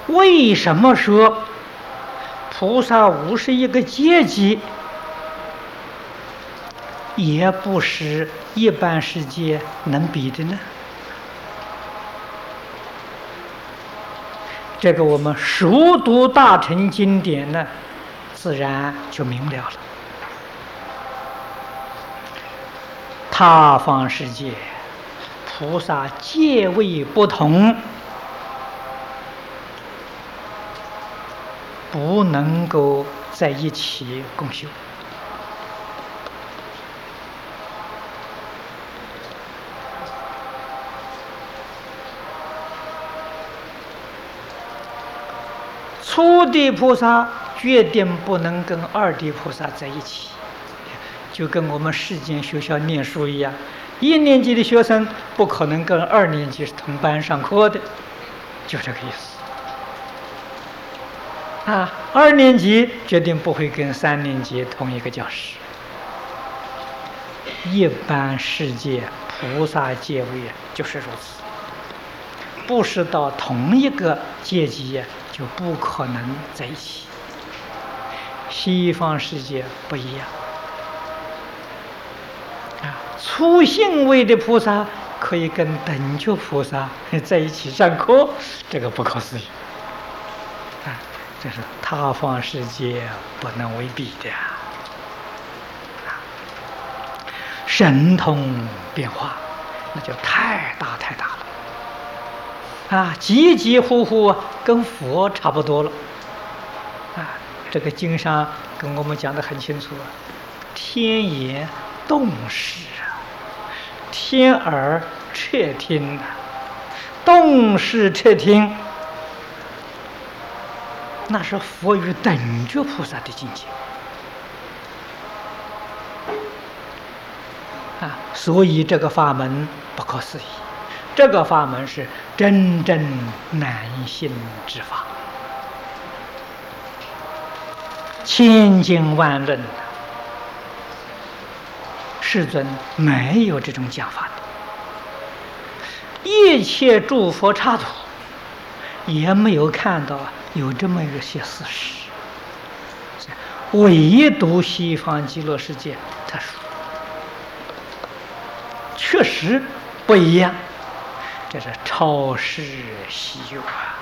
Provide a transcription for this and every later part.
为什么说菩萨51个阶级也不是一般世界能比的呢？这个我们熟读大乘经典呢，自然就明了了。他方世界菩萨阶位不同，不能够在一起共修。初地菩萨决定不能跟二地菩萨在一起，就跟我们世间学校念书一样，1年级的学生不可能跟2年级同班上课的，就这个意思。2年级决定不会跟3年级同一个教室。一般世界菩萨阶位就是如此，不是到同一个阶级就不可能在一起。西方世界不一样，初信位的菩萨可以跟等觉菩萨在一起上课，这个不可思议。这是他方世界不能为比的。神通变化，那就太大太大了，几乎乎跟佛差不多了。这个经上跟我们讲得很清楚，天眼动视，天耳彻听，动视彻听，那是佛与等觉菩萨的境界。所以这个法门不可思议，这个法门是真正难信之法，千经万论，世尊没有这种讲法的，一切诸佛刹土也没有看到有这么一些事实，唯独西方极乐世界特殊，确实不一样，这是超世稀有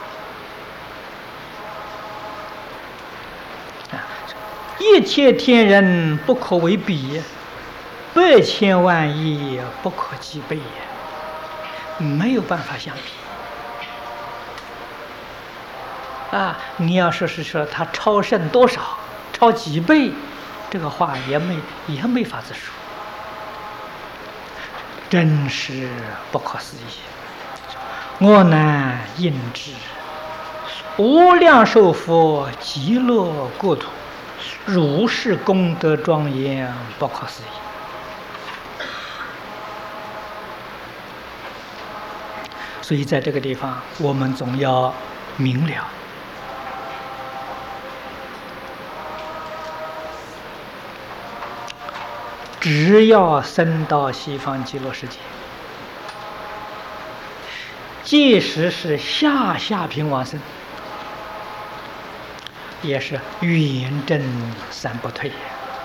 一切天人不可为比，100千万亿不可计备，没有办法相比。你要说他超胜多少，超几倍，这个话也没法子说，真是不可思议，我难应之。无量寿佛极乐国土，如是功德庄严，不可思议。所以在这个地方，我们总要明了，只要升到西方极乐世界，即使是下品往生，也是圆正三不退。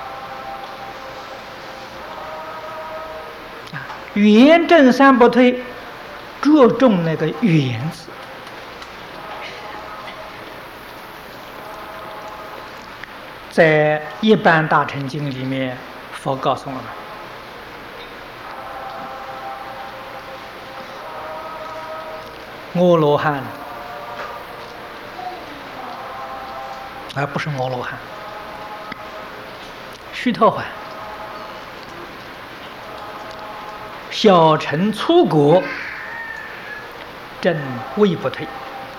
圆正三不退，着重那个圆字。在一般大乘经里面，佛告诉我们，阿罗汉，而不是阿罗汉，须陀洹，小乘初果，正位不退。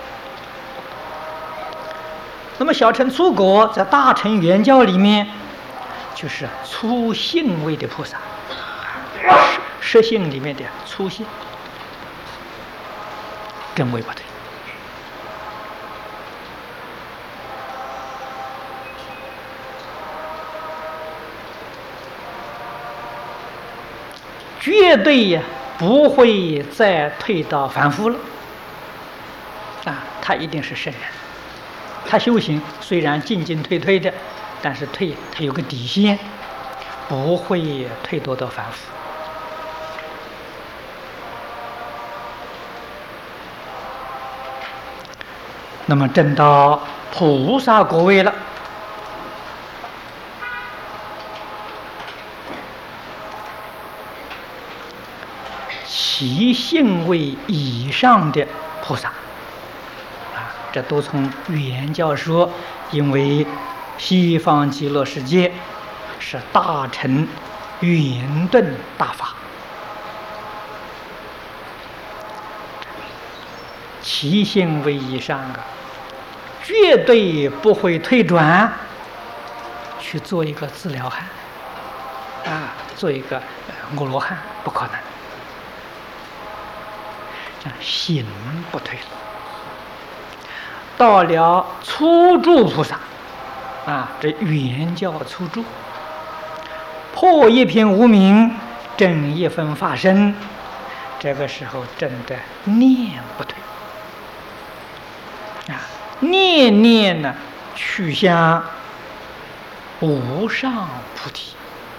那么小乘初果在大乘圆教里面，就是初信位的菩萨，实性里面的初信，正位不退。绝对不会再退到凡夫了。 他一定是圣人。他修行虽然进进退退的，但是退他有个底线，不会退堕到凡夫。那么证到菩萨果位了，其性位以上的菩萨啊，这都从原教说，因为西方极乐世界是大乘圆顿大法，其性位以上啊，绝对不会退转去做一个自了汉啊，做一个阿罗汉，不可能。这样行不退了。到了初住菩萨啊，这原教初住，破一品无明，证一分法身，这个时候真的念不退啊，念念呢去向无上菩提。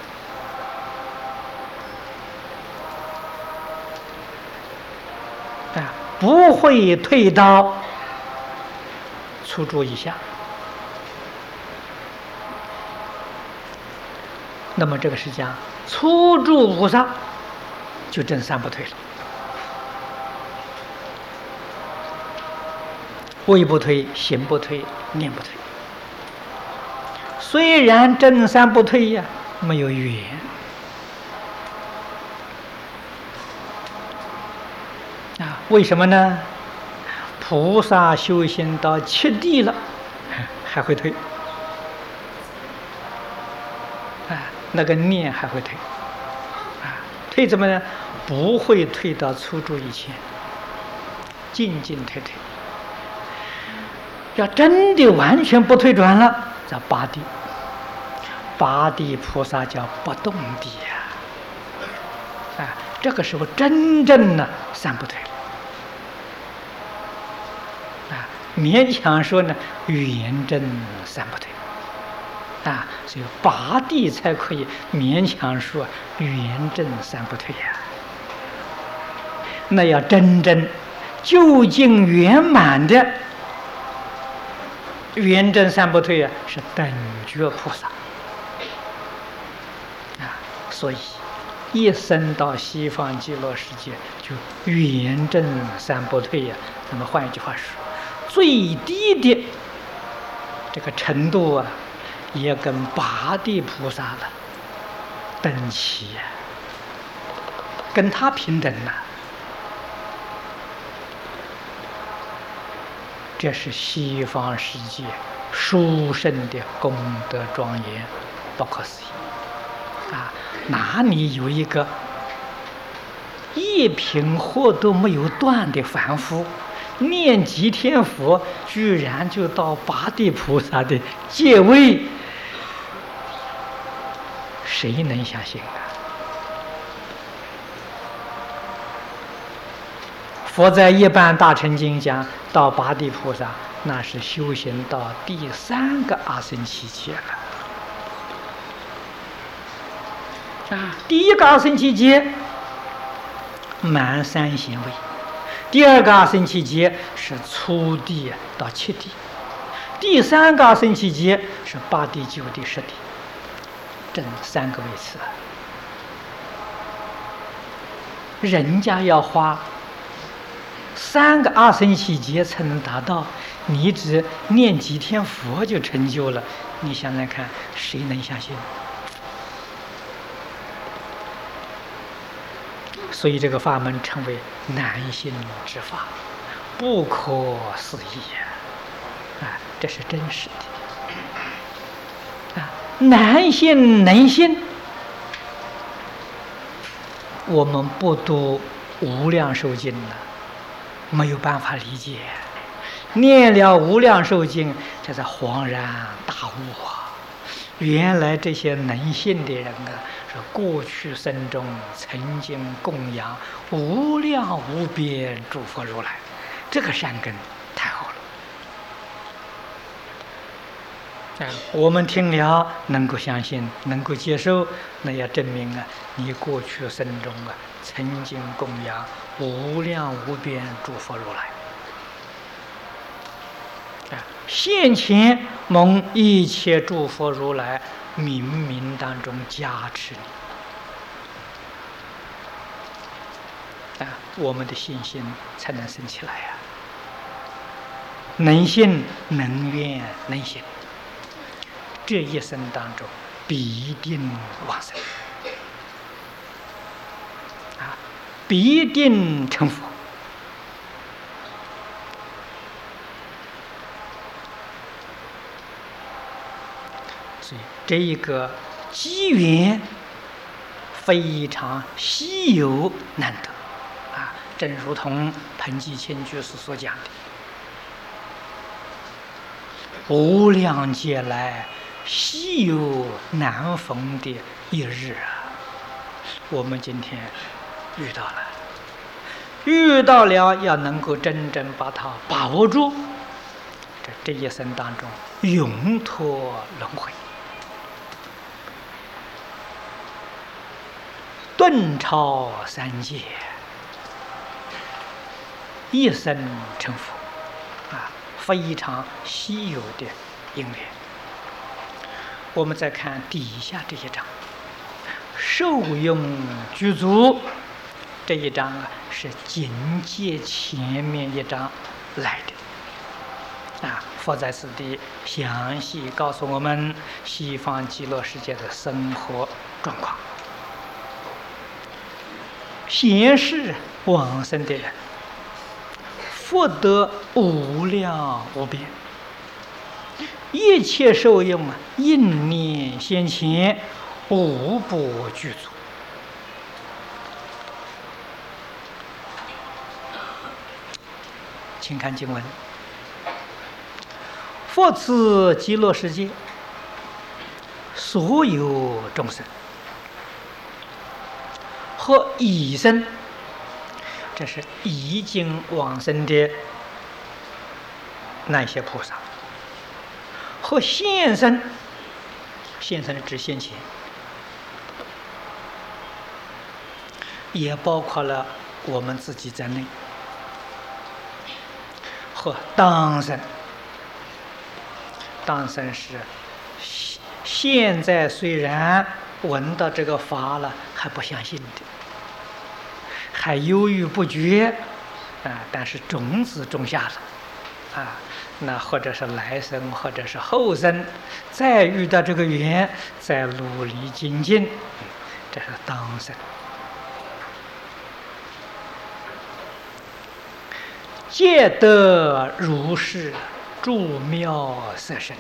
啊，不会退到初住以下。那么这个是讲初住菩萨就证三不退了，位不退，行不退，念不退。虽然证三不退呀，没有缘。为什么呢？菩萨修行到七地了，还会退，那个念还会退，退怎么呢？不会退到初住以前，进进退退。要真的完全不退转了，叫八地。八地菩萨叫不动地呀，这个时候真正的三不退了。勉强说呢，圆证三不退所以八地才可以勉强说圆证三不退呀。那要真正究竟圆满的圆证三不退是等觉菩萨所以一生到西方极乐世界就圆证三不退呀。那么换一句话说，最低的这个程度也跟八地菩萨了等齐跟他平等了。这是西方世界殊胜的功德庄严，不可思议哪里有一个一品惑都没有断的凡夫，念几天佛居然就到八地菩萨的界位，谁能相信佛在一般大乘经讲到八地菩萨，那是修行到第三个阿僧祇劫了第一个阿僧祇劫满三贤位，第二个阿僧祇劫是初地到七地，第三个阿僧祇劫是八地、九地、十地，正三个位次人家要花三个阿僧祇劫才能达到，你只念几天佛就成就了，你想想看，谁能相信？所以这个法门称为难信之法，不可思议这是真实的难信能信。我们不读无量寿经了，没有办法理解。念了无量寿经，这才恍然大悟原来这些能信的人是过去生中曾经供养无量无边诸佛如来，这个善根太好了我们听了能够相信，能够接受，那要证明你过去生中曾经供养无量无边诸佛如来。现前蒙一切诸佛如来冥冥当中加持你，我们的信心才能生起来能信能愿能行，这一生当中必定往生必定成佛。所以这一个机缘非常稀有难得正如同彭济谦居士所讲的，无量劫来稀有难逢的一日我们今天遇到了要能够真正把它把握住，这一生当中永脱轮回，顿超三界，一生成佛非常稀有的因缘。我们再看底下这一章，受用具足，这一章是紧接前面一章来的佛在此地详细告诉我们西方极乐世界的生活状况。贤士往生的人，福德无量无边，一切受用应念先前，无不具足。请看经文：佛此极乐世界所有众生和已生，这是已经往生的那些菩萨，和现生，现生指现前，也包括了我们自己在内，和当生。当生是现在虽然闻到这个法了，还不相信的，还犹豫不决但是种子种下了那或者是来生，或者是后生，再遇到这个缘，再努力精进，这是当生。皆得如是诸妙色身，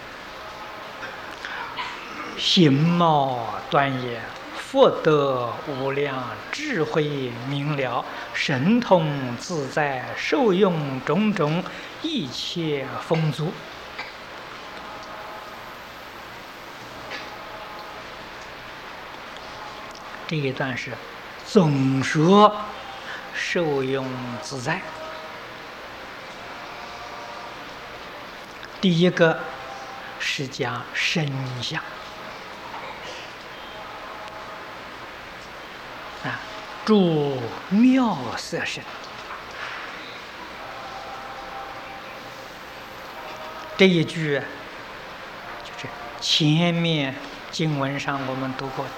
形貌端严，福德无量，智慧明了，神通自在，受用种种，一切丰足。这一段是总说受用自在。第一个是讲身相诸妙色身，这一句就是前面经文上我们读过的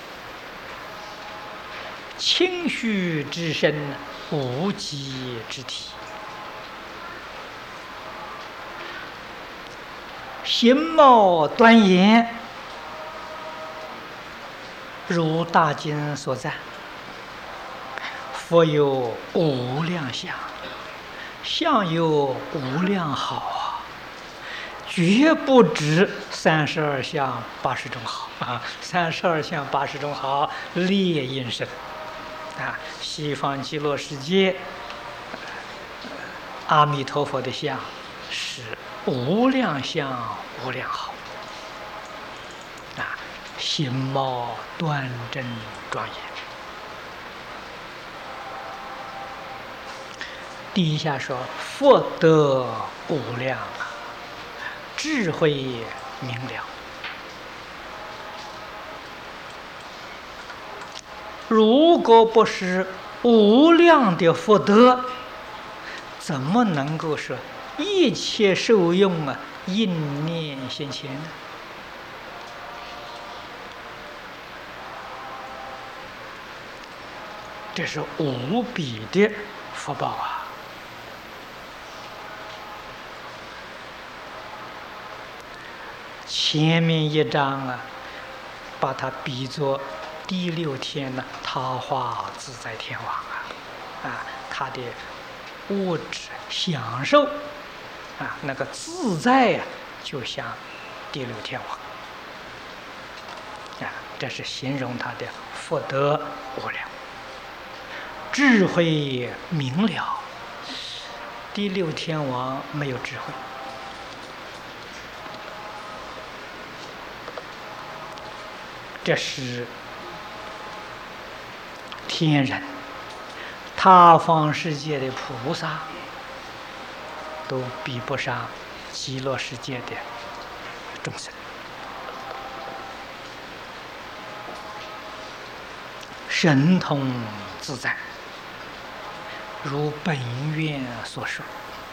清虚之身，无极之体，形貌端严，如大经所赞，佛有无量相，相有无量好绝不止32相80种好32相80种好列应身西方极乐世界阿弥陀佛的相是无量相无量好形貌端正庄严。第一下说福德无量智慧明了。如果不是无量的福德，怎么能够说一切受用啊应念现前呢？这是无比的福报啊！前面一章啊，把它比作第6天呢，他化自在天王啊，他的物质享受啊，那个自在呀，就像第6天王啊，这是形容他的福德无量。智慧明了，第6天王没有智慧。这是天人、他方世界的菩萨都比不上极乐世界的众生。神通自在，如本愿所说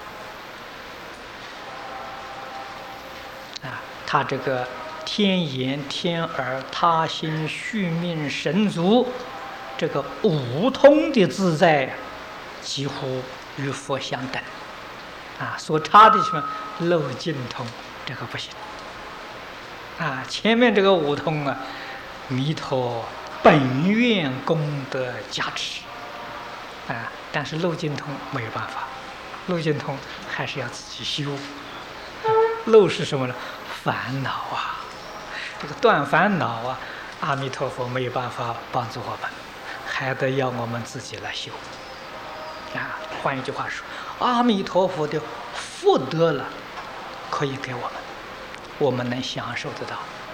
啊，他这个天眼、天耳、他心、续命、神足，这个五通的自在，几乎与佛相等啊。所差的什么漏尽通，这个不行啊。前面这个五通啊，弥陀本愿功德加持啊，但是漏尽通没有办法，漏尽通还是要自己修。漏是什么呢？烦恼啊，这个断烦恼啊，阿弥陀佛没有办法帮助我们，还得要我们自己来修啊。换一句话说，阿弥陀佛的福德了，可以给我们能享受得到。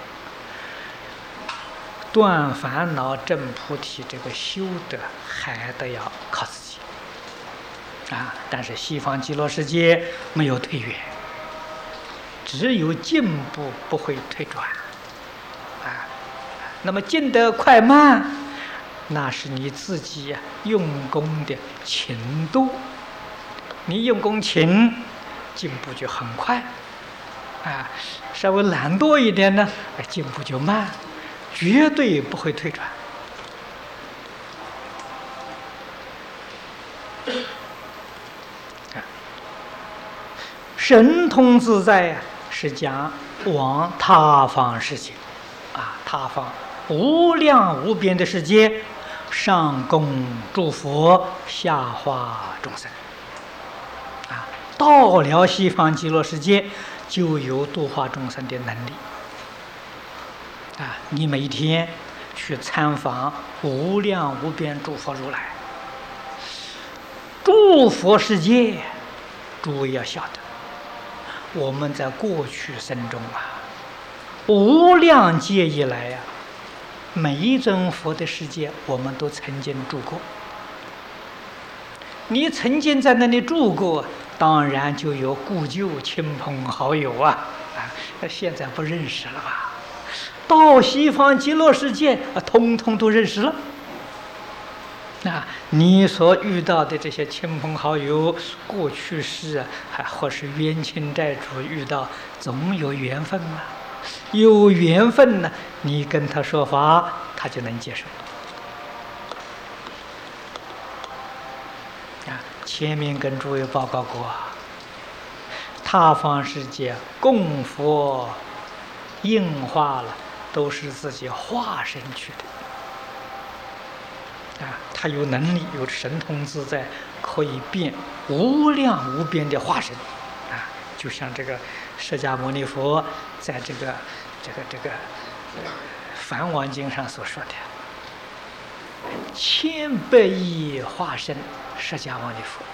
断烦恼证菩提，这个修德还得要靠自己啊。但是西方极乐世界没有退远，只有进步，不会退转啊。那么进得快慢，那是你自己用功的勤度。你用功勤，进步就很快啊。稍微懒惰一点呢，进步就慢。绝对不会退转。神通自在呀，是讲往他方世界啊，他方无量无边的世界，上供诸佛，下化众生啊。到了西方极乐世界，就有度化众生的能力。啊，你每天去参访无量无边诸佛如来，诸佛世界，诸位要晓得，我们在过去生中啊，无量劫以来呀，每一尊佛的世界，我们都曾经住过。你曾经在那里住过，当然就有故旧亲朋好友啊，现在不认识了吧？到西方极乐世界通通都认识了。你所遇到的这些亲朋好友，过去世或是冤亲债主遇到，总有缘分嘛。有缘分呢，你跟他说法，他就能接受。前面跟诸位报告过，他方世界供佛应化了，都是自己化身去的他有能力，有神通自在，可以变无量无边的化身就像这个释迦牟尼佛在这个梵网经上所说的千百亿化身释迦牟尼佛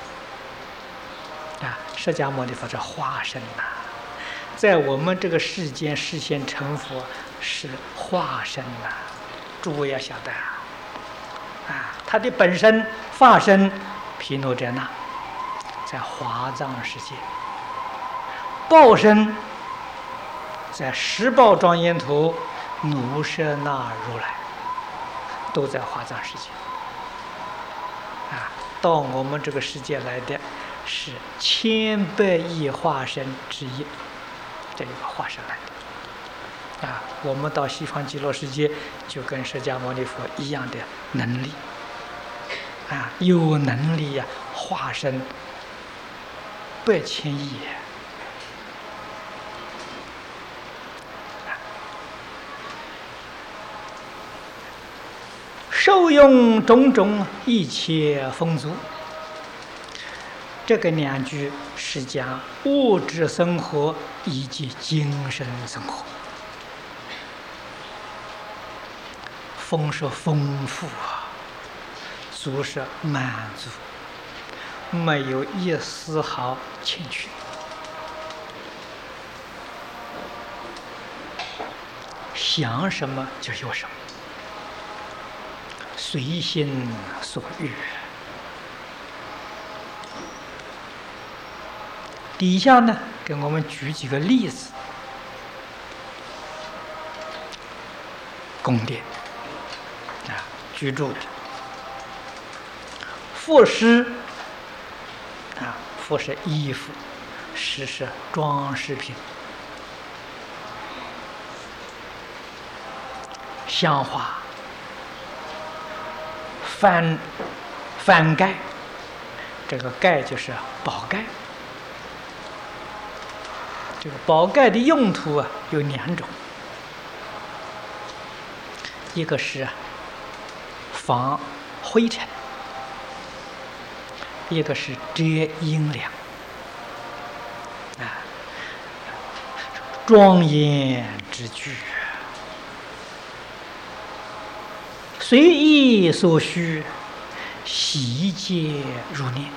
释迦牟尼佛是化身在我们这个世间示现成佛是化身诸位要晓得他的本身化身毗卢遮那，在华藏世界，报身在十宝庄严图、努舍那如来，都在华藏世界。到我们这个世界来的是千百亿化身之一，这一个化身来的。我们到西方极乐世界，就跟释迦牟尼佛一样的能力，有能力化身百千亿。受用种种一切丰足，这个两句是讲物质生活以及精神生活。丰是丰富足是满足，没有一丝毫欠缺。想什么就有什么，随心所欲。底下呢，给我们举几个例子。宫殿居住的服饰服是衣服，饰是装饰品，香花、幡盖，这个盖就是宝盖。这个宝盖的用途有两种，一个是防灰尘，一个是遮阴凉。庄严之具，随意所需，悉皆入念。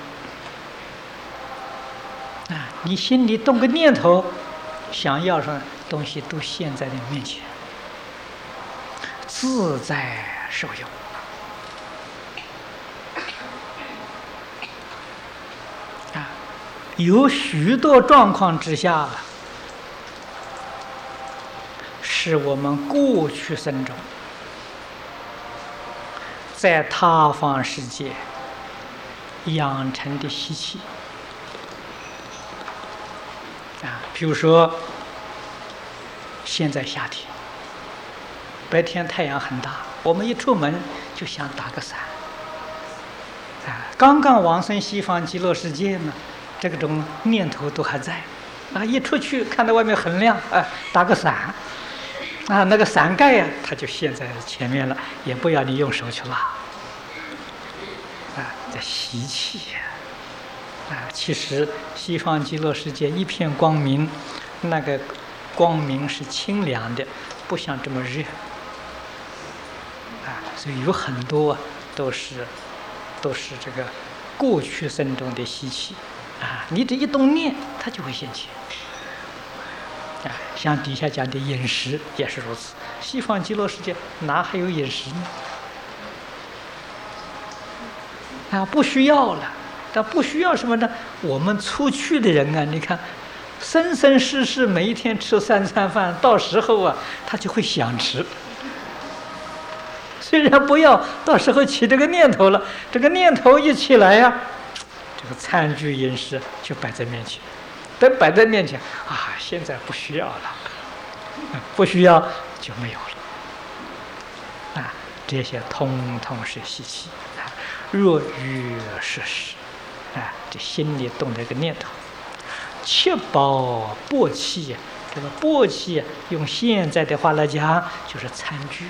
你心里动个念头，想要什么东西都现在你面前，自在受用。有许多状况之下，是我们过去生中在他方世界养成的习气。比如说现在夏天，白天太阳很大，我们一出门就想打个伞。刚刚往生西方极乐世界呢，这种念头都还在。一出去看到外面很亮，打个伞，那个伞盖它就现在前面了，也不要你用手去拉。这习气其实西方极乐世界一片光明，那个光明是清凉的，不像这么热。所以有很多都是这个过去生中的习气。你这一动念，它就会现起。像底下讲的饮食也是如此。西方极乐世界哪还有饮食呢？不需要了。但不需要什么呢？我们出去的人你看，生生世世每一天吃3餐饭，到时候他就会想吃。虽然不要，到时候起这个念头了，这个念头一起来这个餐具饮食就摆在面前。等摆在面前现在不需要了，不需要就没有了。这些通通是习气。若欲摄食，这心里动了一个念头。七宝钵器，这个钵器用现在的话来讲就是餐具。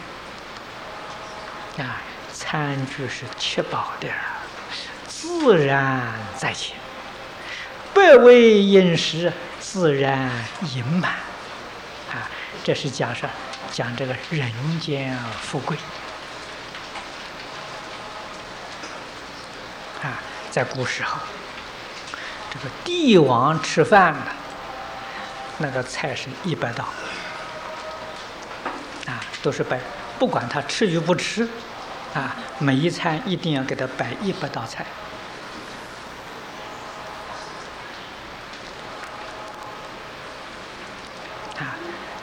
餐具是七宝的，自然在前。百味饮食，自然盈满。这是讲这个人间富贵。在古时候，这个帝王吃饭那个菜是100道，都是摆，不管他吃与不吃，每一餐一定要给他摆100道菜。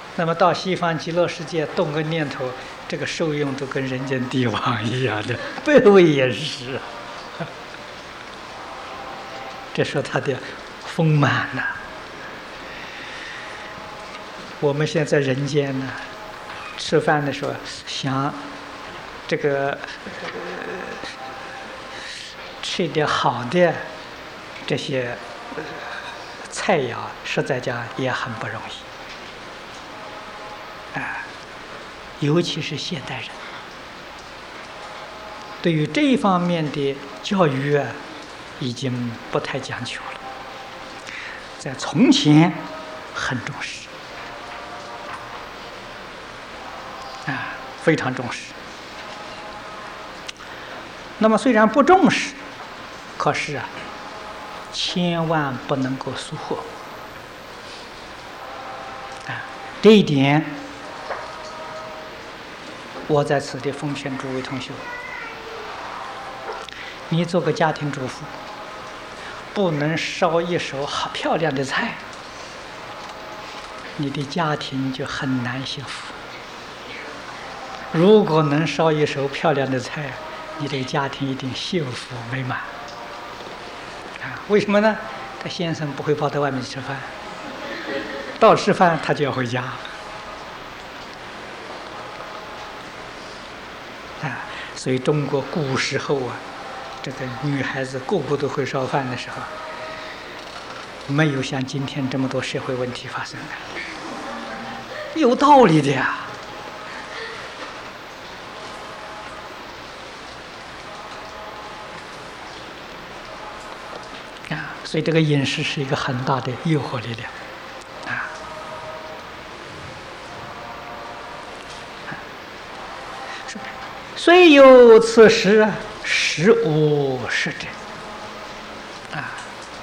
那么到西方极乐世界动个念头，这个受用都跟人间帝王一样的，百味也是。这说他的丰满呐。我们现在人间呢，吃饭的时候想这个吃一点好的这些菜肴，实在讲也很不容易啊，尤其是现代人对于这一方面的教育啊，已经不太讲究了。在从前很重视啊，非常重视。那么虽然不重视，可是啊，千万不能够疏忽啊！这一点，我在此地奉劝诸位同学：你做个家庭主妇，不能烧一手好漂亮的菜，你的家庭就很难幸福。如果能烧一手漂亮的菜，你这个家庭一定幸福美满。啊，为什么呢？他先生不会跑到外面去吃饭，到吃饭他就要回家。啊，所以中国古时候啊，这个女孩子个个都会烧饭的时候，没有像今天这么多社会问题发生的，有道理的呀。所以这个饮食是一个很大的诱惑力量，啊，虽有此时，实无是者，啊，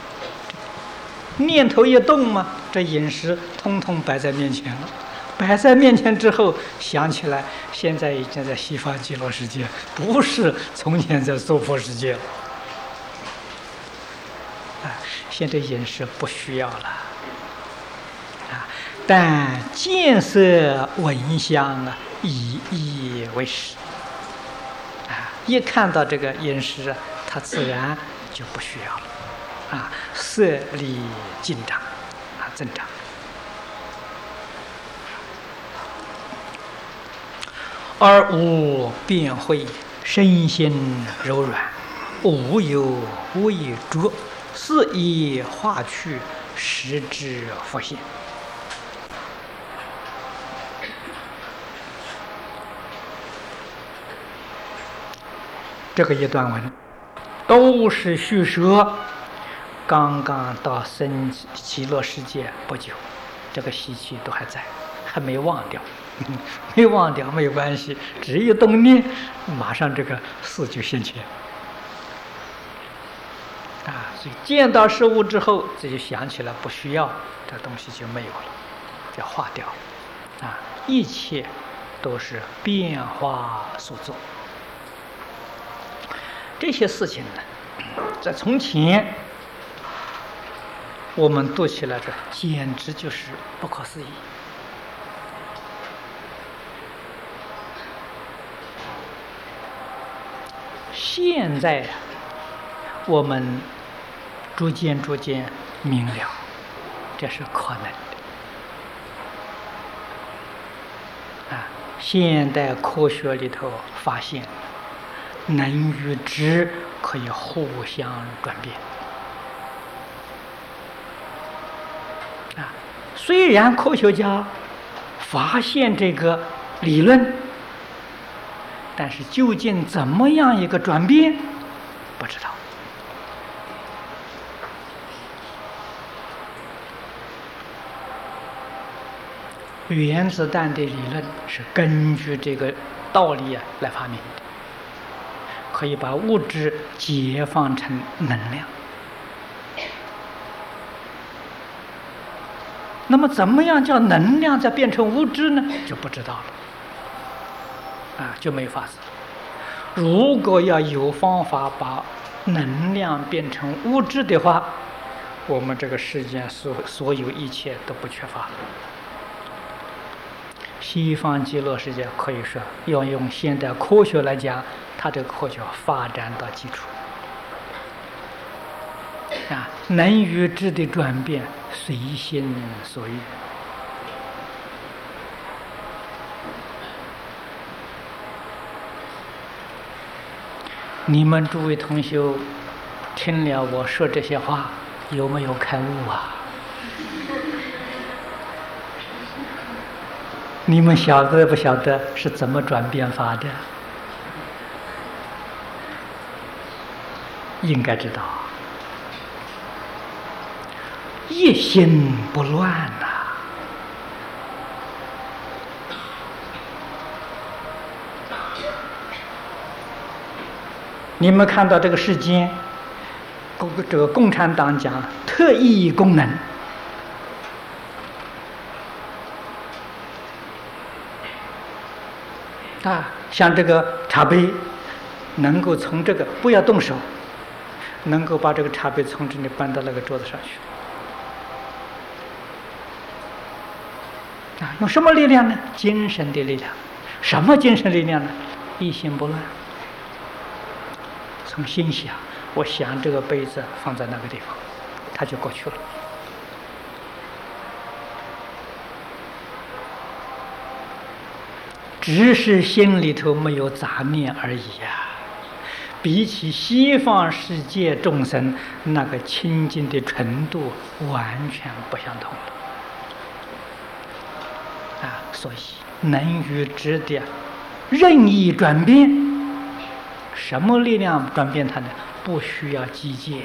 念头一动嘛，这饮食通通摆在面前了。摆在面前之后，想起来，现在已经在西方极乐世界，不是从前在娑婆世界了。现在饮食不需要了，啊，但见色闻香啊，以意为食，啊，一看到这个饮食，它自然就不需要了，啊，色力进长，啊，增长。而无变慧，身心柔软，无有微浊。肆意化去，实之复现。这个一段文都是叙说刚刚到生极乐世界不久，这个习气都还在，还没忘掉，没忘掉没有关系，只一动念，马上这个事就现前。啊，所以见到事物之后，这就想起来不需要，这东西就没有了，就化掉了。啊，一切都是变化所作。这些事情呢，在从前我们读起来，这简直就是不可思议。现在啊，我们逐渐明了，这是可能的。啊，现代科学里头发现，能与质可以互相转变。啊，虽然科学家发现这个理论，但是究竟怎么样一个转变，不知道。原子弹的理论是根据这个道理来发明的，可以把物质解放成能量。那么怎么样叫能量再变成物质呢？就不知道了，啊，就没法子。如果要有方法把能量变成物质的话，我们这个世间所有一切都不缺乏了。 西方极乐世界可以说要用现代科学来讲，它这个科学发展到基础啊，能与质的转变随心所欲。你们诸位同学听了我说这些话，有没有开悟啊？你们晓得不晓得是怎么转变法的？应该知道，一心不乱呐。你们看到这个世间，这个共产党讲特异功能。像这个茶杯，能够从这个不要动手，能够把这个茶杯从这里搬到那个桌子上去。用什么力量呢？精神的力量。什么精神力量呢？一心不乱。从心想，我想这个杯子放在那个地方，它就过去了。只是心里头没有杂念而已呀。比起西方世界众生，那个清净的程度完全不相同了。所以能与质的任意转变，什么力量转变它呢？不需要机械，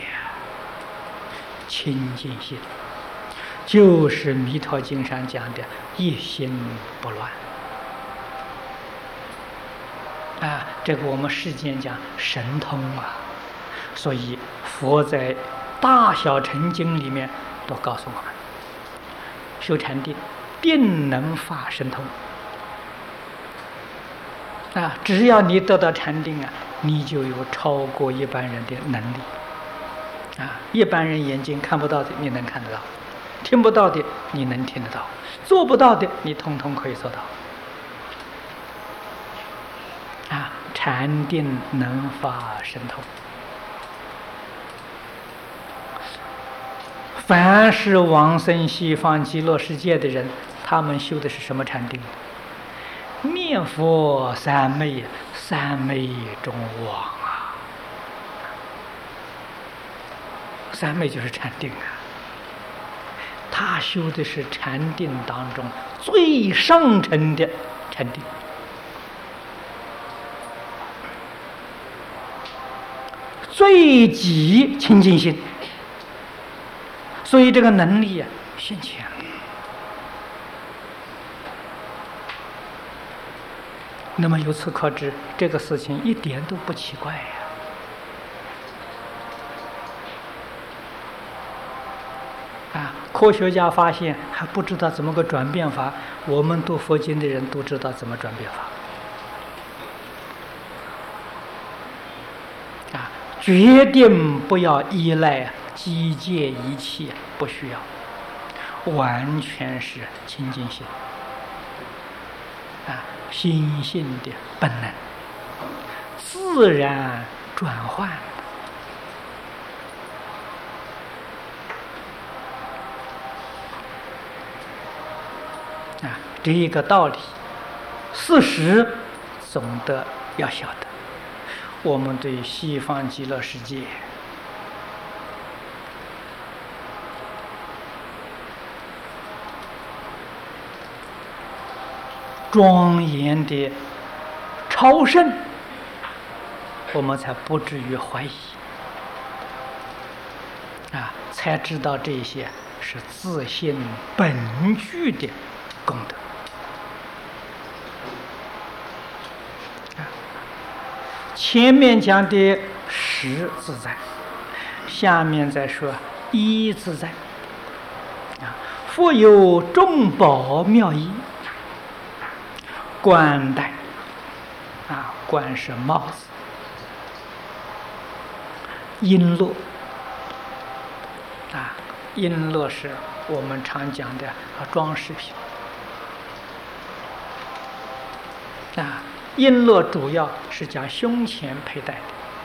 清净心，就是弥陀经上讲的一心不乱。这个我们世间讲神通啊，所以佛在大小乘经里面都告诉我们，修禅定，定能发神通。只要你得到禅定你就有超过一般人的能力。一般人眼睛看不到的，你能看得到；听不到的，你能听得到；做不到的，你统统可以做到。禅定能发神通。凡是往生西方极乐世界的人，他们修的是什么禅定？念佛三昧，三昧中往啊！三昧就是禅定他修的是禅定当中最上乘的禅定。最极清净心，所以这个能力现前。那么由此可知，这个事情一点都不奇怪科学家发现还不知道怎么个转变法，我们读佛经的人都知道怎么转变法。决定不要依赖机械仪器，不需要，完全是清净心心性的本能，自然转换这一个道理，事实总的要晓得。我们对西方极乐世界庄严的超胜，我们才不至于怀疑才知道这些是自性本具的功德。前面讲的实自在，下面再说一自在。佛有众宝妙衣，冠戴冠是帽子，璎珞璎珞是我们常讲的装饰品璎珞主要是将胸前佩戴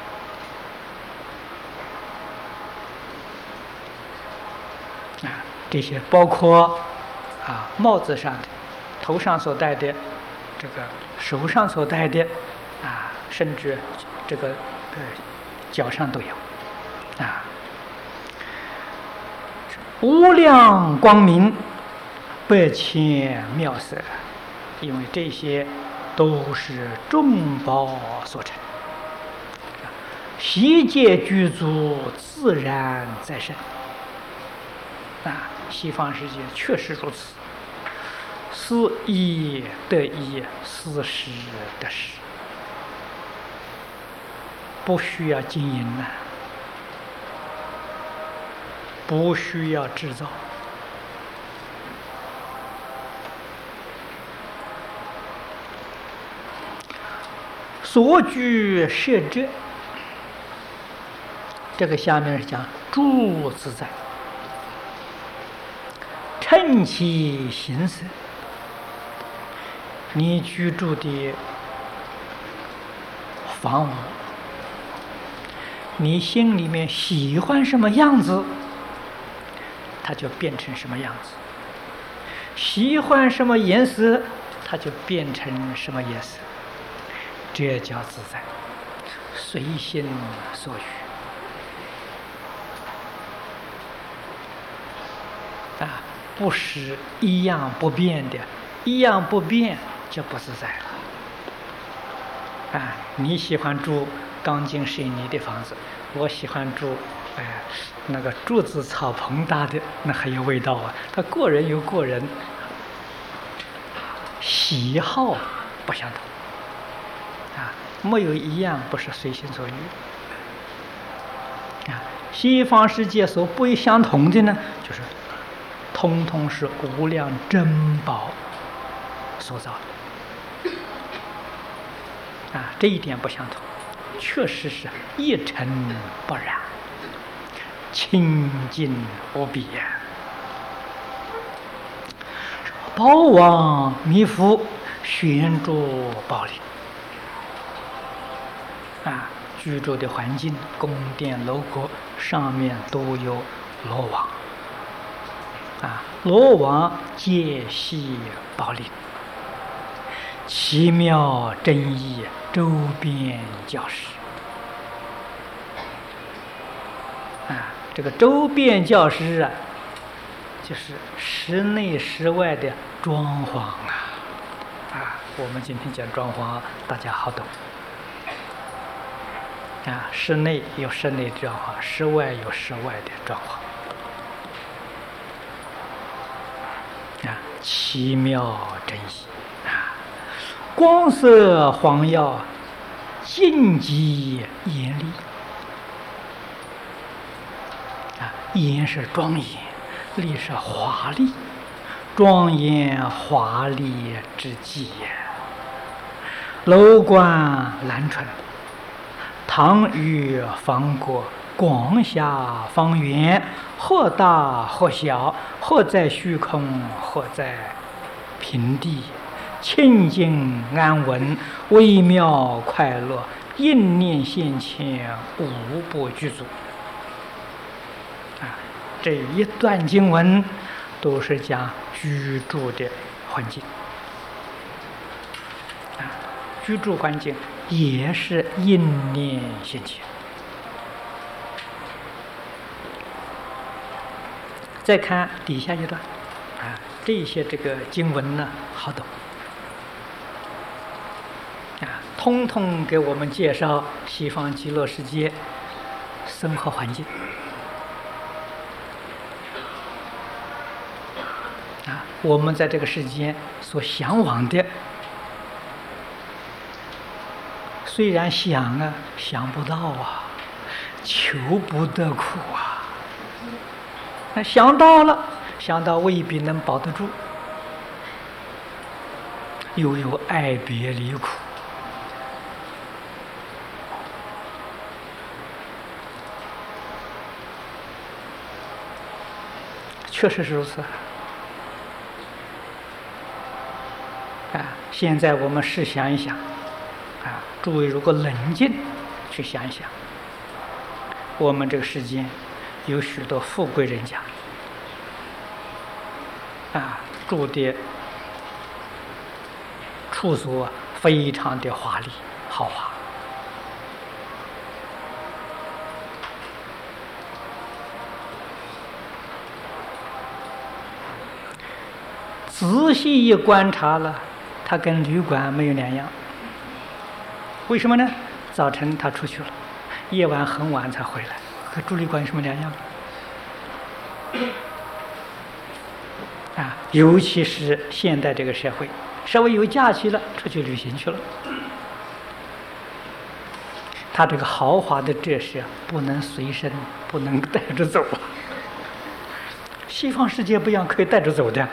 的，这些包括帽子上的、头上所戴的、这个手上所戴的，甚至这个脚上都有，无量光明，百千妙色，因为这些都是众宝所成，悉皆具足，自然在身。西方世界确实如此，思义得义，思实得实，不需要经营不需要制造。所居摄者，这个下面是讲住自在，趁其形色。你居住的房屋，你心里面喜欢什么样子，它就变成什么样子；喜欢什么颜色，它就变成什么颜色。这叫自在，随心所欲。不是一样不变的，一样不变就不自在了。你喜欢住钢筋水泥的房子，我喜欢住那个竹子草棚搭的，那很有味道啊。他个人有个人喜好不相同没有一样不是随心所欲西方世界所不相同的呢，就是通通是无量珍宝所造的这一点不相同，确实是一尘不染，清净无比宝王弥福，悬著宝林居住的环境，宫殿楼阁上面都有罗网罗网皆系宝林，奇妙真义，周边教室这个周边教室就是室内室外的装潢我们今天讲装潢，大家好懂室内有室内装潢，室外有室外的装潢奇妙真义光色晃耀，净极严厉严是庄严，丽是华丽，庄严华丽之极楼观兰春，堂宇方国，广狭方圆，或大或小，或在虚空，或在平地，清净安稳，微妙快乐，应念现前，无不具足这一段经文都是讲居住的环境居住环境也是应念现前。再看底下一段这些这个经文呢好懂通通给我们介绍西方极乐世界生活环境我们在这个世间所向往的，虽然想想不到求不得苦那想到了，想到未必能保得住，又有爱别离苦确实是如此现在我们试想一想，诸位如果冷静去想一想，我们这个世间有许多富贵人家，住的处所非常的华丽豪华。仔细一观察了，它跟旅馆没有两样。为什么呢？早晨他出去了，夜晚很晚才回来，和住旅馆有什么两样？尤其是现代这个社会，稍微有假期了，出去旅行去了。他这个豪华的设施不能随身，不能带着走啊。西方世界不一样，可以带着走的。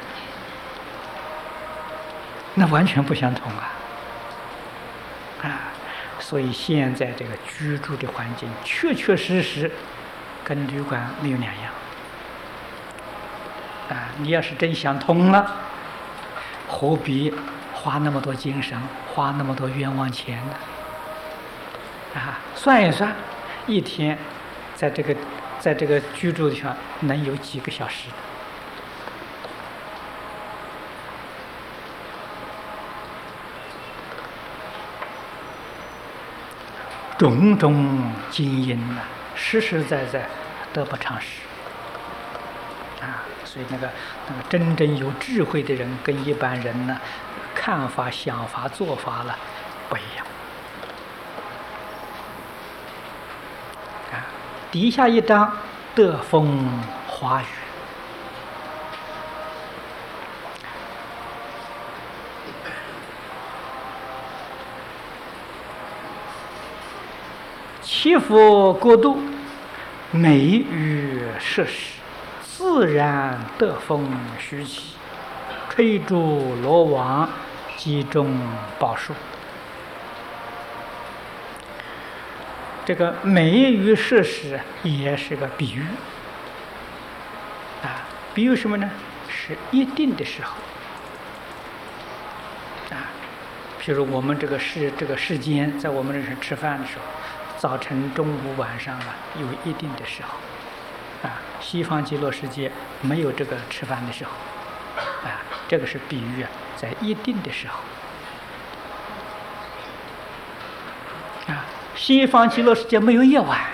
那完全不相同所以现在这个居住的环境确确实实跟旅馆没有两样你要是真想通了，何必花那么多精神，花那么多冤枉钱呢？算一算，一天在这个居住地方能有几个小时？种种经营实实在在得不偿失所以那个真正有智慧的人跟一般人呢，看法、想法、做法了不一样底下一章得风华语，祈福国度，美于设施，自然得风徐起，吹竹罗网，击中宝树。这个美于设施也是个比喻比喻什么呢？是一定的时候譬如我们这个世间，在我们这是吃饭的时候，早晨、中午、晚上有一定的时候西方极乐世界没有这个吃饭的时候这个是比喻在一定的时候西方极乐世界没有夜晚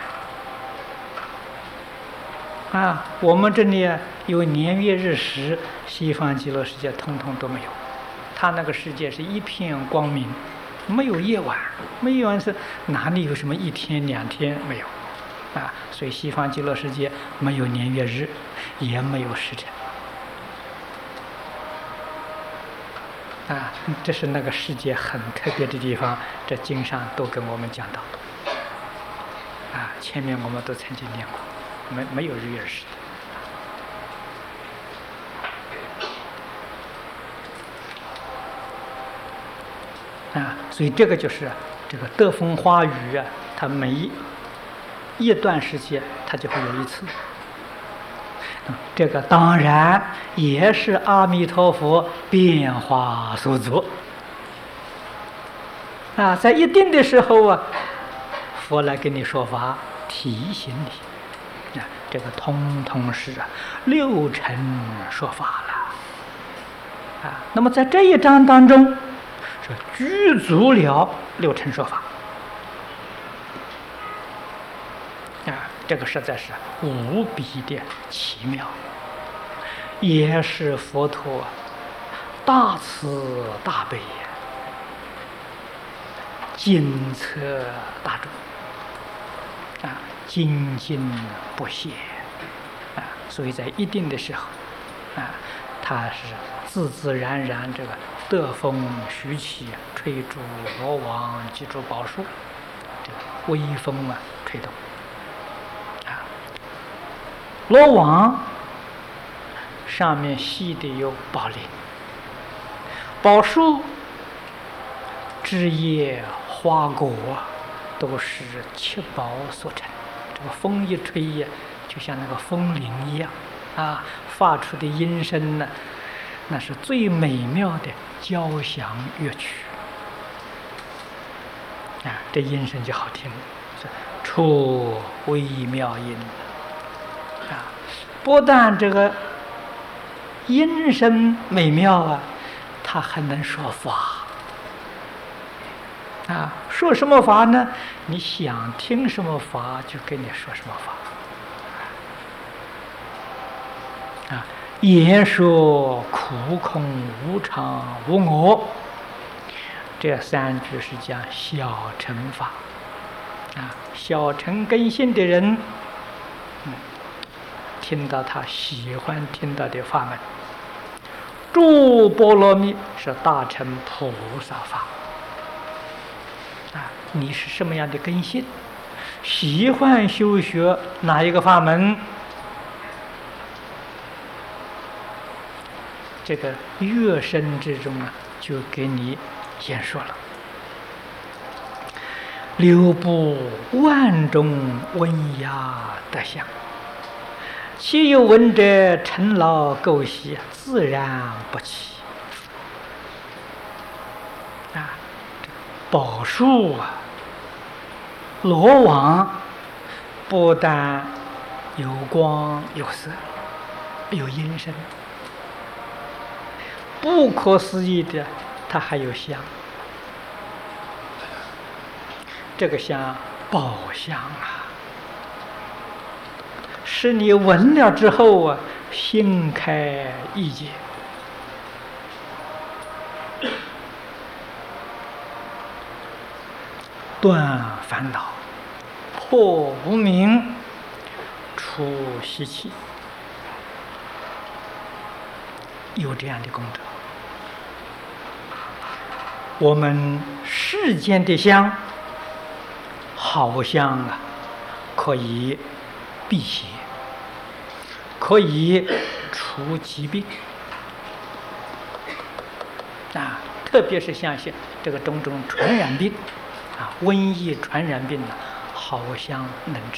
我们这里有年月日时，西方极乐世界通通都没有。他那个世界是一片光明，没有夜晚，没有是哪里有什么一天两天没有所以西方极乐世界没有年月日，也没有时辰这是那个世界很特别的地方，这经上都跟我们讲到前面我们都曾经念过，没有日月时所以这个就是这个得风花雨它每一段时间它就会有一次这个当然也是阿弥陀佛变化所作在一定的时候佛来给你说法提醒你这个通通是六尘说法了那么在这一章当中是具足了六尘说法这个实在是无比的奇妙，也是佛陀大慈大悲精测大众精进不懈所以在一定的时候它是自自然然这个得风徐起，吹竹罗网，击竹宝树，这个微风吹动罗网上面系的有宝铃，宝树枝叶花果都是七宝所成，这个风一吹就像那个风铃一样发出的音声呢那是最美妙的交响乐曲啊！这音声就好听了，出微妙音啊！不但这个音声美妙啊，他还能说法啊！说什么法呢？你想听什么法，就跟你说什么法啊！言说苦空无常无我，这三句是讲小乘法啊。小乘根性的人，听到他喜欢听到的法门。诸波罗蜜是大乘菩萨法啊。你是什么样的根性？喜欢修学哪一个法门？这个乐声之中啊，就给你演说了。六部万种温雅德相，其有闻者尘劳垢习，自然不起。啊，宝树啊，罗网，不但有光有色，有音声。不可思议的，它还有香，这个香宝香啊，使你闻了之后啊，心开意解，断烦恼，破无明，除习气，有这样的功德。我们世间的香，好香啊，可以辟邪，可以除疾病啊，特别是像这个种种传染病啊，瘟疫传染病呢，好香能治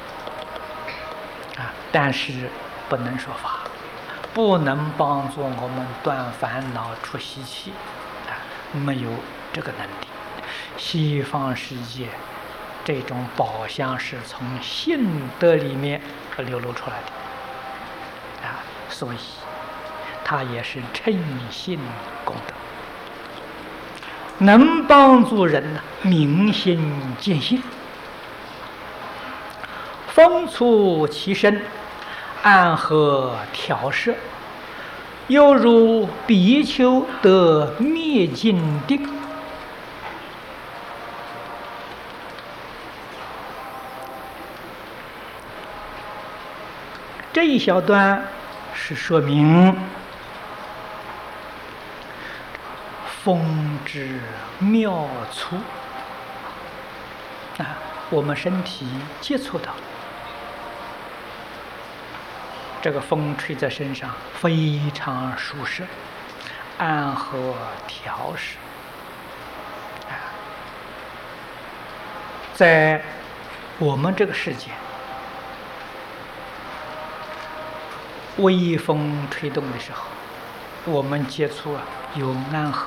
啊，但是不能说法，不能帮助我们断烦恼、除习气。没有这个能力。西方世界这种宝香是从信德里面流露出来的啊，所以它也是称信功德，能帮助人呢明心见性，风促其身，暗合调摄，犹如比丘得灭尽定。这一小段是说明风之妙处啊，我们身体接触到这个风吹在身上非常舒适，安和调适啊，在我们这个世界，微风吹动的时候，我们接触有安和，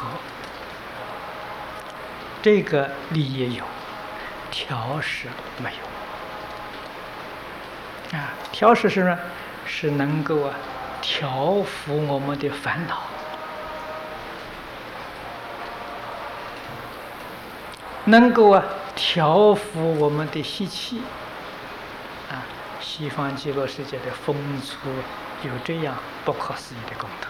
这个力也有，调适没有啊。调适是呢，是能够调伏我们的烦恼，能够调伏我们的习气啊。西方极乐世界的风出有这样不可思议的功德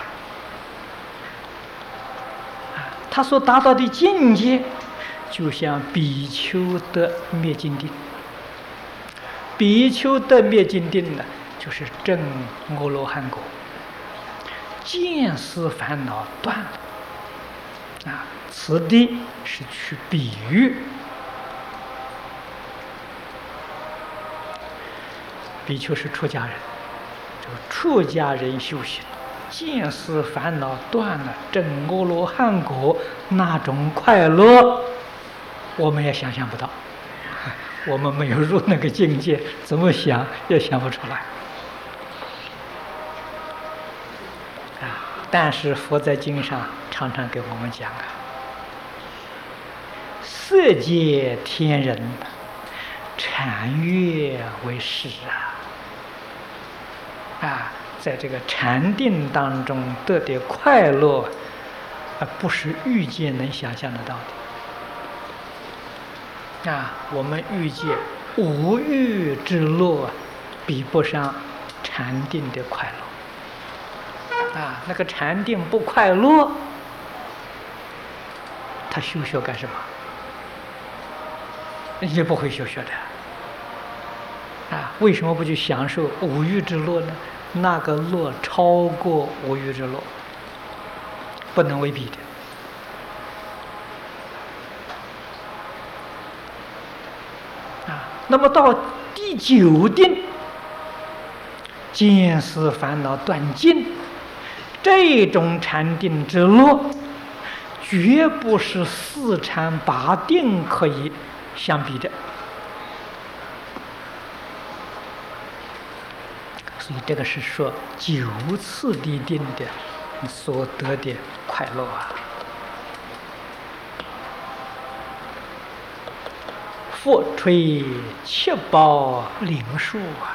啊！他所达到的境界，就像比丘得灭尽定。比丘得灭尽定呢，就是证阿罗汉果，见思烦恼断了啊！此地是去比喻，比丘是出家人，这个出家人修行，见思烦恼断了，证阿罗汉果，那种快乐，我们也想象不到。我们没有入那个境界，怎么想也想不出来。啊， 但是佛在经上常常给我们讲啊，色界天人，禅悦为师在这个禅定当中得的快乐，不是欲界能想象得到的。我们欲界无欲之乐，比不上禅定的快乐。那个禅定不快乐，他修学干什么？也不会修学的。为什么不去享受无欲之乐呢？那个乐超过无欲之乐，不能为比的。那么到第九定，见思烦恼断尽，这种禅定之乐，绝不是四禅八定可以相比的。所以这个是说九次地定的所得的快乐佛吹七宝灵树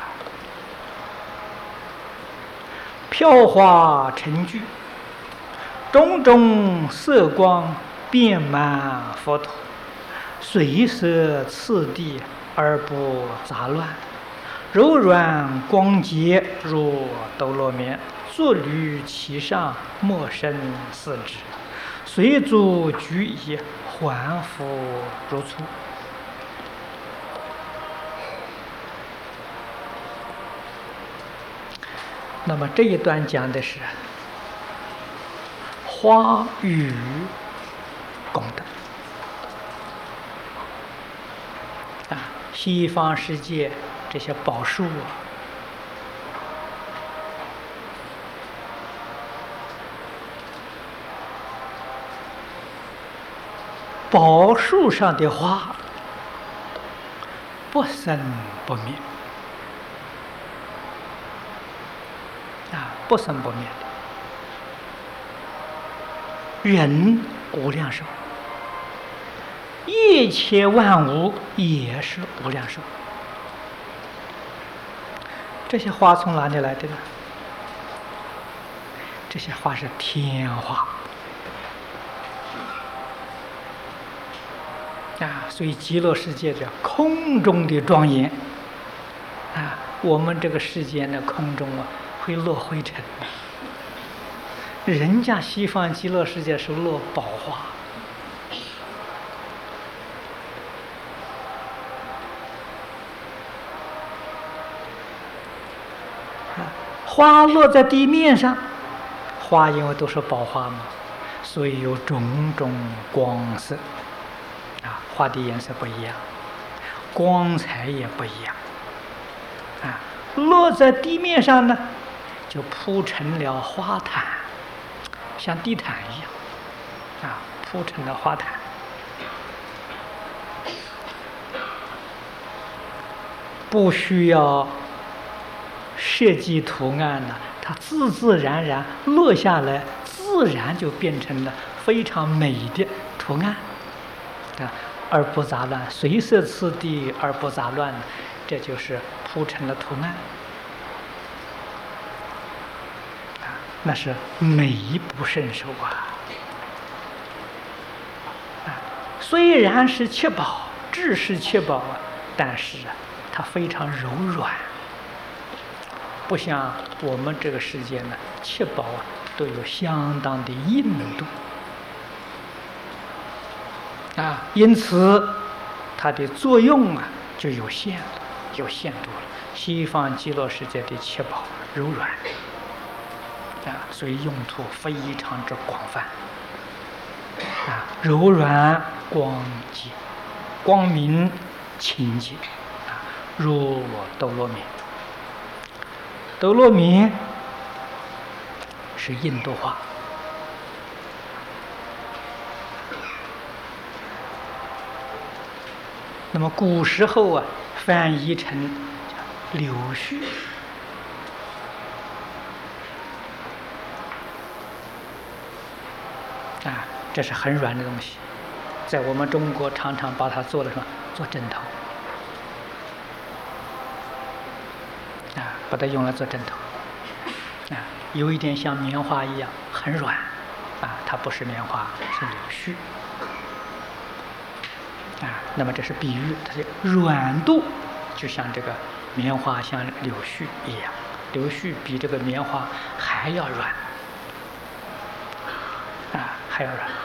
飘华成聚，种种色光遍满佛土，随色次第而不杂乱，柔软光洁如斗罗棉，坐履其上，莫生四肢，随足居矣，还复如初。那么这一段讲的是花语功德西方世界这些宝树宝树上的花不生不灭不生不灭的。人无量寿，一切万物也是无量寿。这些花从哪里来的呢？这些花是天花所以极乐世界的空中的庄严我们这个世间的空中会落灰尘，人家西方极乐世界是落宝花花落在地面上，花因为都是宝花嘛，所以有种种光色花的颜色不一样，光彩也不一样落在地面上呢，就铺成了花毯，像地毯一样铺成了花毯。不需要设计图案呢，它自自然然落下来，自然就变成了非常美的图案而不杂乱，随色次第而不杂乱，这就是铺成了图案那是美不胜收虽然是七宝，只是七宝但是它非常柔软，不像我们这个世界呢，七宝都有相当的硬度因此它的作用就有限了，有限度了。西方极乐世界的七宝柔软所以用途非常之广泛柔软光洁，光明清洁如斗罗棉。斗罗棉是印度话那么古时候翻译成柳絮啊，这是很软的东西，在我们中国常常把它做了什么？做枕头啊，把它用来做枕头啊，有一点像棉花一样，很软啊，它不是棉花，是柳絮啊。那么这是比喻，它的软度就像这个棉花像柳絮一样，柳絮比这个棉花还要软啊，还要软。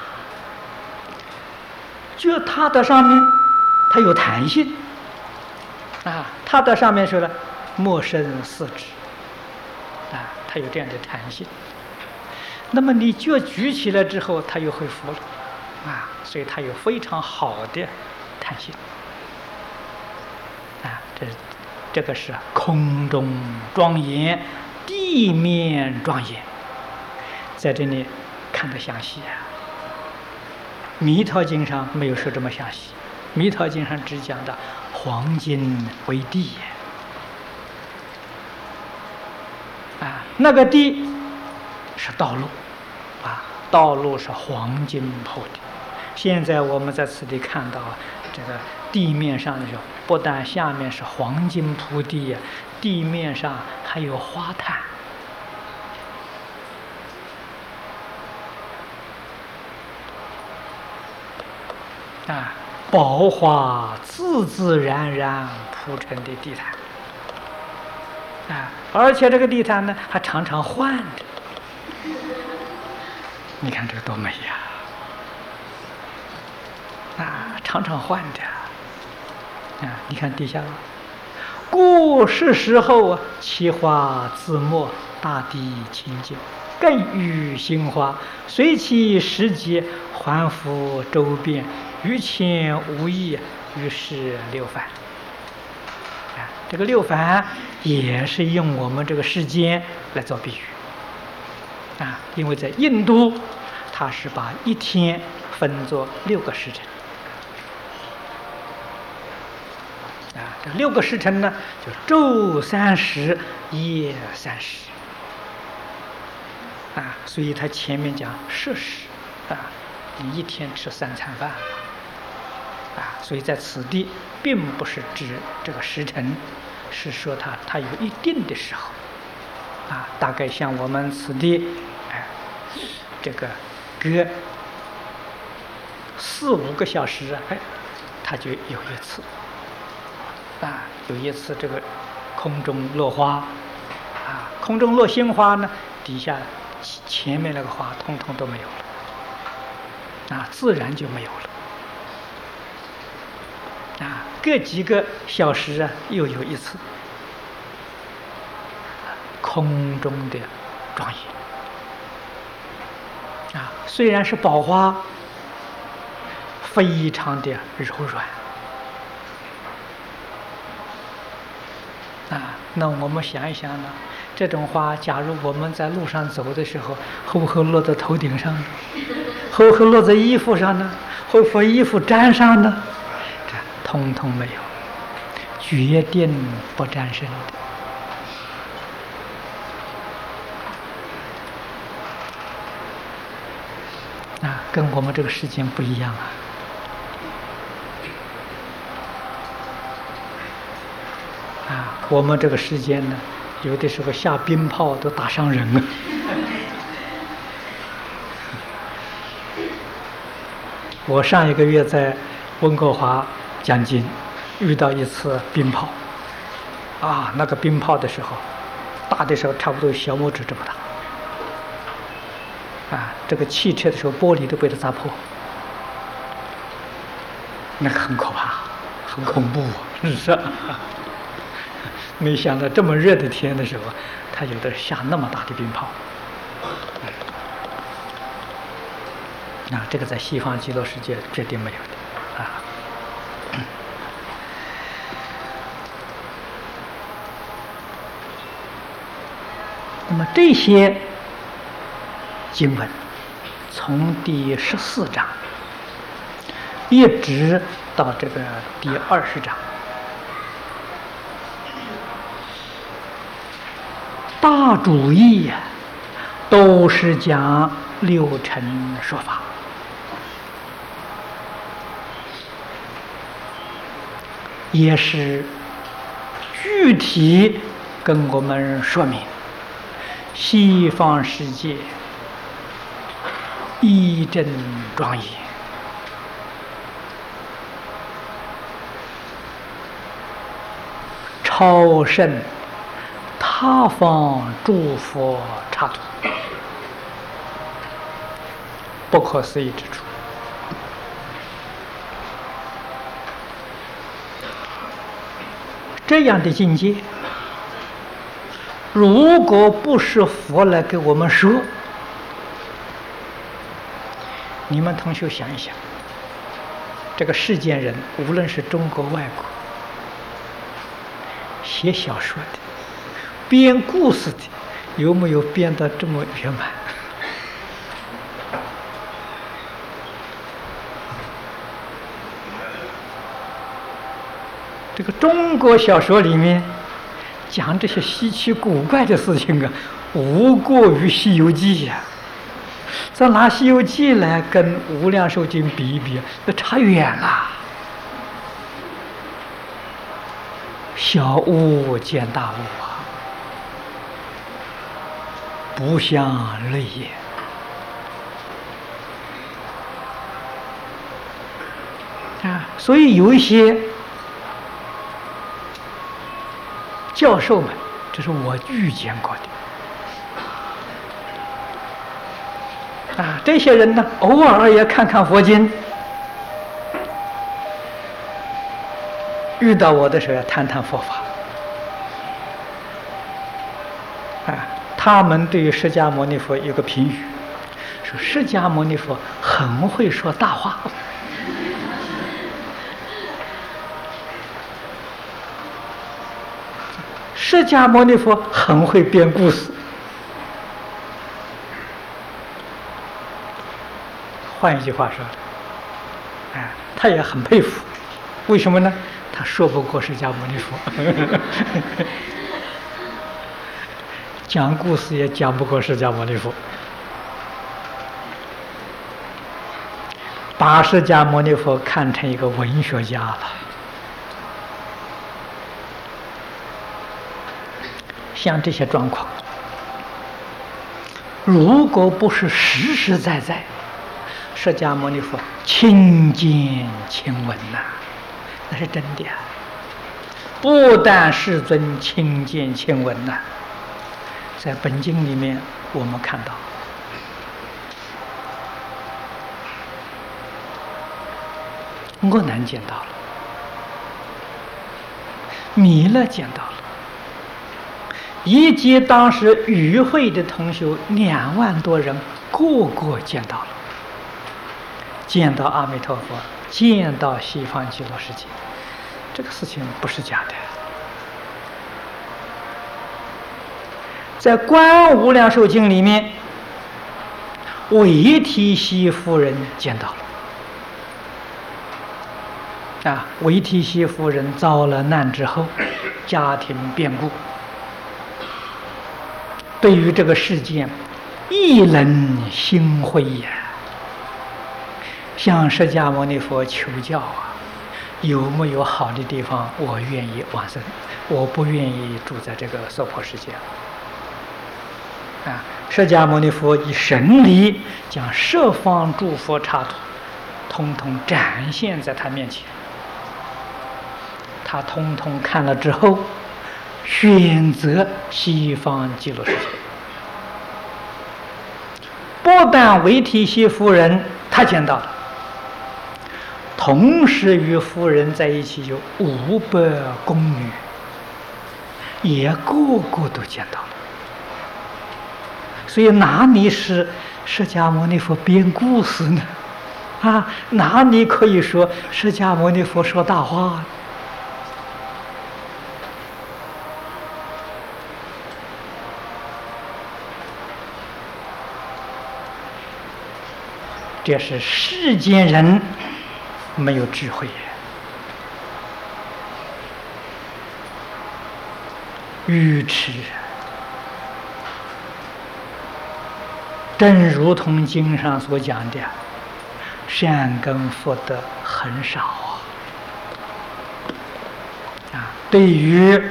就它的上面，它有弹性啊，它的上面说了莫生四指啊，它有这样的弹性。那么你脚举起来之后，它又会浮了啊，所以它有非常好的弹性啊。这个是空中庄严，地面庄严，在这里看得详细啊。弥陀经上没有说这么详细，弥陀经上只讲的黄金为地啊，那个地是道路啊，道路是黄金铺的。现在我们在此地看到这个地面上的时候，不但下面是黄金铺地，地面上还有花毯啊，宝花自自然然铺成的地毯啊，而且这个地毯呢还常常换着，你看这个多美呀！啊，常常换着啊，你看底下，故是时候啊，其花自没，大地清净，更遇心花，随其时节，还复周遍，于前无异，于是六凡。啊，这个六凡也是用我们这个时间来做比喻啊，因为在印度，它是把一天分作6个时辰啊，这6个时辰呢，就昼30，夜30啊，所以它前面讲摄食啊，你一天吃3餐饭啊，所以在此地并不是指这个时辰，是说它有一定的时候啊，大概像我们此地这个隔4、5个小时它就有一次啊，有一次这个空中落花啊，空中落鲜花呢，底下前面那个花通通都没有了啊，自然就没有了啊，隔几个小时又有一次空中的庄严啊，虽然是宝花，非常的柔软啊。那我们想一想呢，这种花，假如我们在路上走的时候，会不会落在头顶上呢？会不会落在衣服上呢？会不会衣服沾上呢？这通通没有，决定不沾身的啊，跟我们这个时间不一样啊。啊，我们这个时间呢，有的时候下冰炮都打伤人了。我上一个月在温哥华讲经，遇到一次冰炮，啊，那个冰炮的时候，大的时候差不多小拇指这么大，啊，这个汽车的时候玻璃都被它砸破，那个很可怕，很恐怖，是吧？没想到这么热的天的时候，它有的下那么大的冰炮。啊，这个在西方极乐世界绝对没有的啊。那么这些经文，从第14章一直到这个第20章，大主义都是讲6尘说法。 也是具体跟我们说明西方世界一真庄严，超胜他方诸佛刹土，不可思议之处。这样的境界，如果不是佛来给我们说，你们同学想一想，这个世间人，无论是中国外国，写小说的、编故事的，有没有编得这么圆满？这个中国小说里面讲这些稀奇古怪的事情啊，无过于《西游记》呀。再拿《西游记》来跟《无量寿经》比一比，那差远了。小巫见大巫啊，不相类也。啊，所以有一些教授们，这是我遇见过的。啊，这些人呢，偶尔也看看佛经，遇到我的时候要谈谈佛法。啊，他们对于释迦牟尼佛有个评语，说释迦牟尼佛很会说大话。释迦牟尼佛很会编故事。换一句话说，他也很佩服，为什么呢？他说不过释迦牟尼佛，讲故事也讲不过释迦牟尼佛，把释迦牟尼佛看成一个文学家了。像这些状况，如果不是实实在在释迦牟尼佛亲见亲闻呐，那是真的啊！不但世尊亲见亲闻呐，在本经里面我们看到，阿难见到了，弥勒见到了，以及当时与会的同学2万多人，个个见到了。见到阿弥陀佛，见到西方极乐世界，这个事情不是假的。在《观无量寿经》里面，韦提希夫人见到了。韦提希夫人遭了难之后，家庭变故，对于这个事件，一人心灰呀。向释迦牟尼佛求教啊，有没有好的地方？我愿意往生，我不愿意住在这个娑婆世界。释迦牟尼佛以神力将十方诸佛刹土，通通展现在他面前。他通通看了之后，选择西方极乐世界。不但韦提希夫人他见到了。同时与夫人在一起有500宫女，也个个都见到了。所以哪里是释迦牟尼佛编故事呢？哪里可以说释迦牟尼佛说大话？这是世间人没有智慧，愚痴。正如同经上所讲的，善根福德很少啊。 对于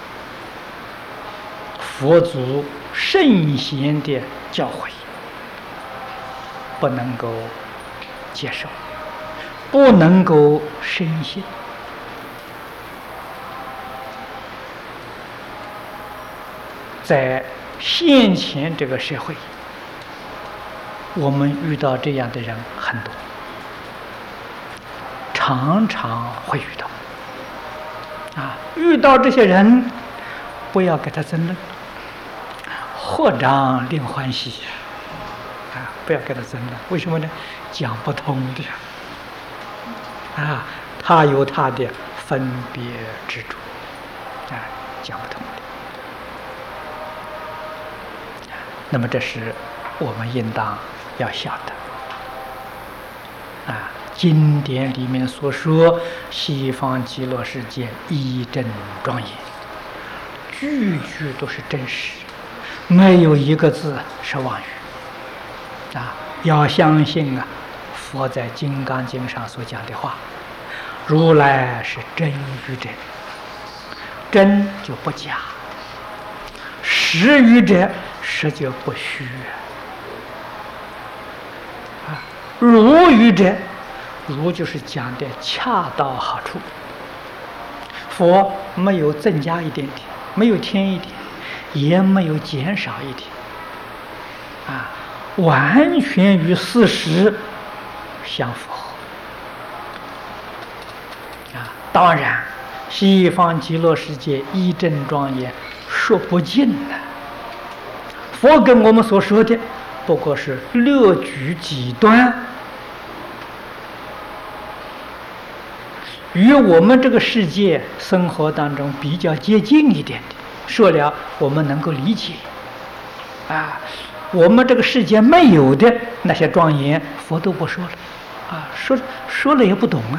佛祖圣贤的教诲不能够接受，不能够深信。在现前这个社会，我们遇到这样的人很多，常常会遇到。遇到这些人，不要跟他争论，合掌令欢喜。不要跟他争论，为什么呢？讲不通的。他有他的分别执着，讲不通的。那么这是我们应当要晓得。经典里面所说西方极乐世界一真庄严，句句都是真实，没有一个字是妄语。要相信佛在《金刚经》上所讲的话，如来是真语者，真就不假；实语者，实就不虚；如语者，如就是讲的恰到好处。佛没有增加一点点，没有添一点，也没有减少一点，完全与事实相符合。当然，西方极乐世界一真庄严说不尽了。佛跟我们所说的不过是略举几端，与我们这个世界生活当中比较接近一点的，说了我们能够理解。我们这个世界没有的那些庄严，佛都不说了，说了也不懂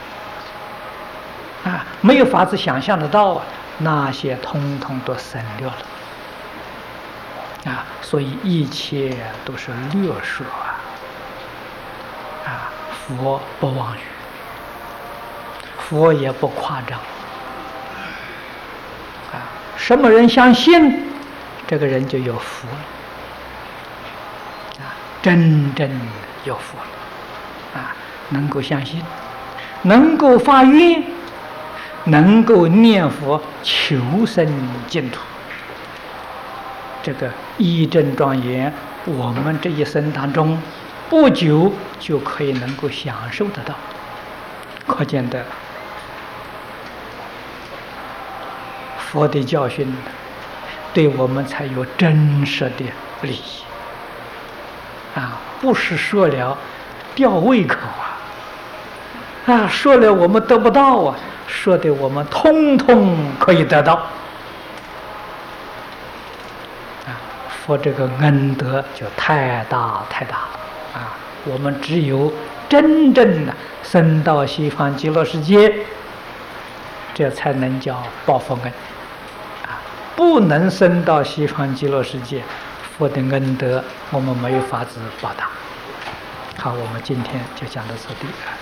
没有法子想象得到那些通通都省略了所以一切都是略说佛不妄语，佛也不夸张什么人相信，这个人就有福了。真正有福了能够相信，能够发愿，能够念佛求生净土，这个一真庄严，我们这一生当中不久就可以能够享受得到。可见的佛的教训对我们才有真实的利益不是说了吊胃口说了我们得不到说的我们通通可以得到佛这个恩德就太大太大了我们只有真正的升到西方极乐世界，这才能叫报佛恩不能升到西方极乐世界，佛的恩德我们没有法子报答。好，我们今天就讲到此地。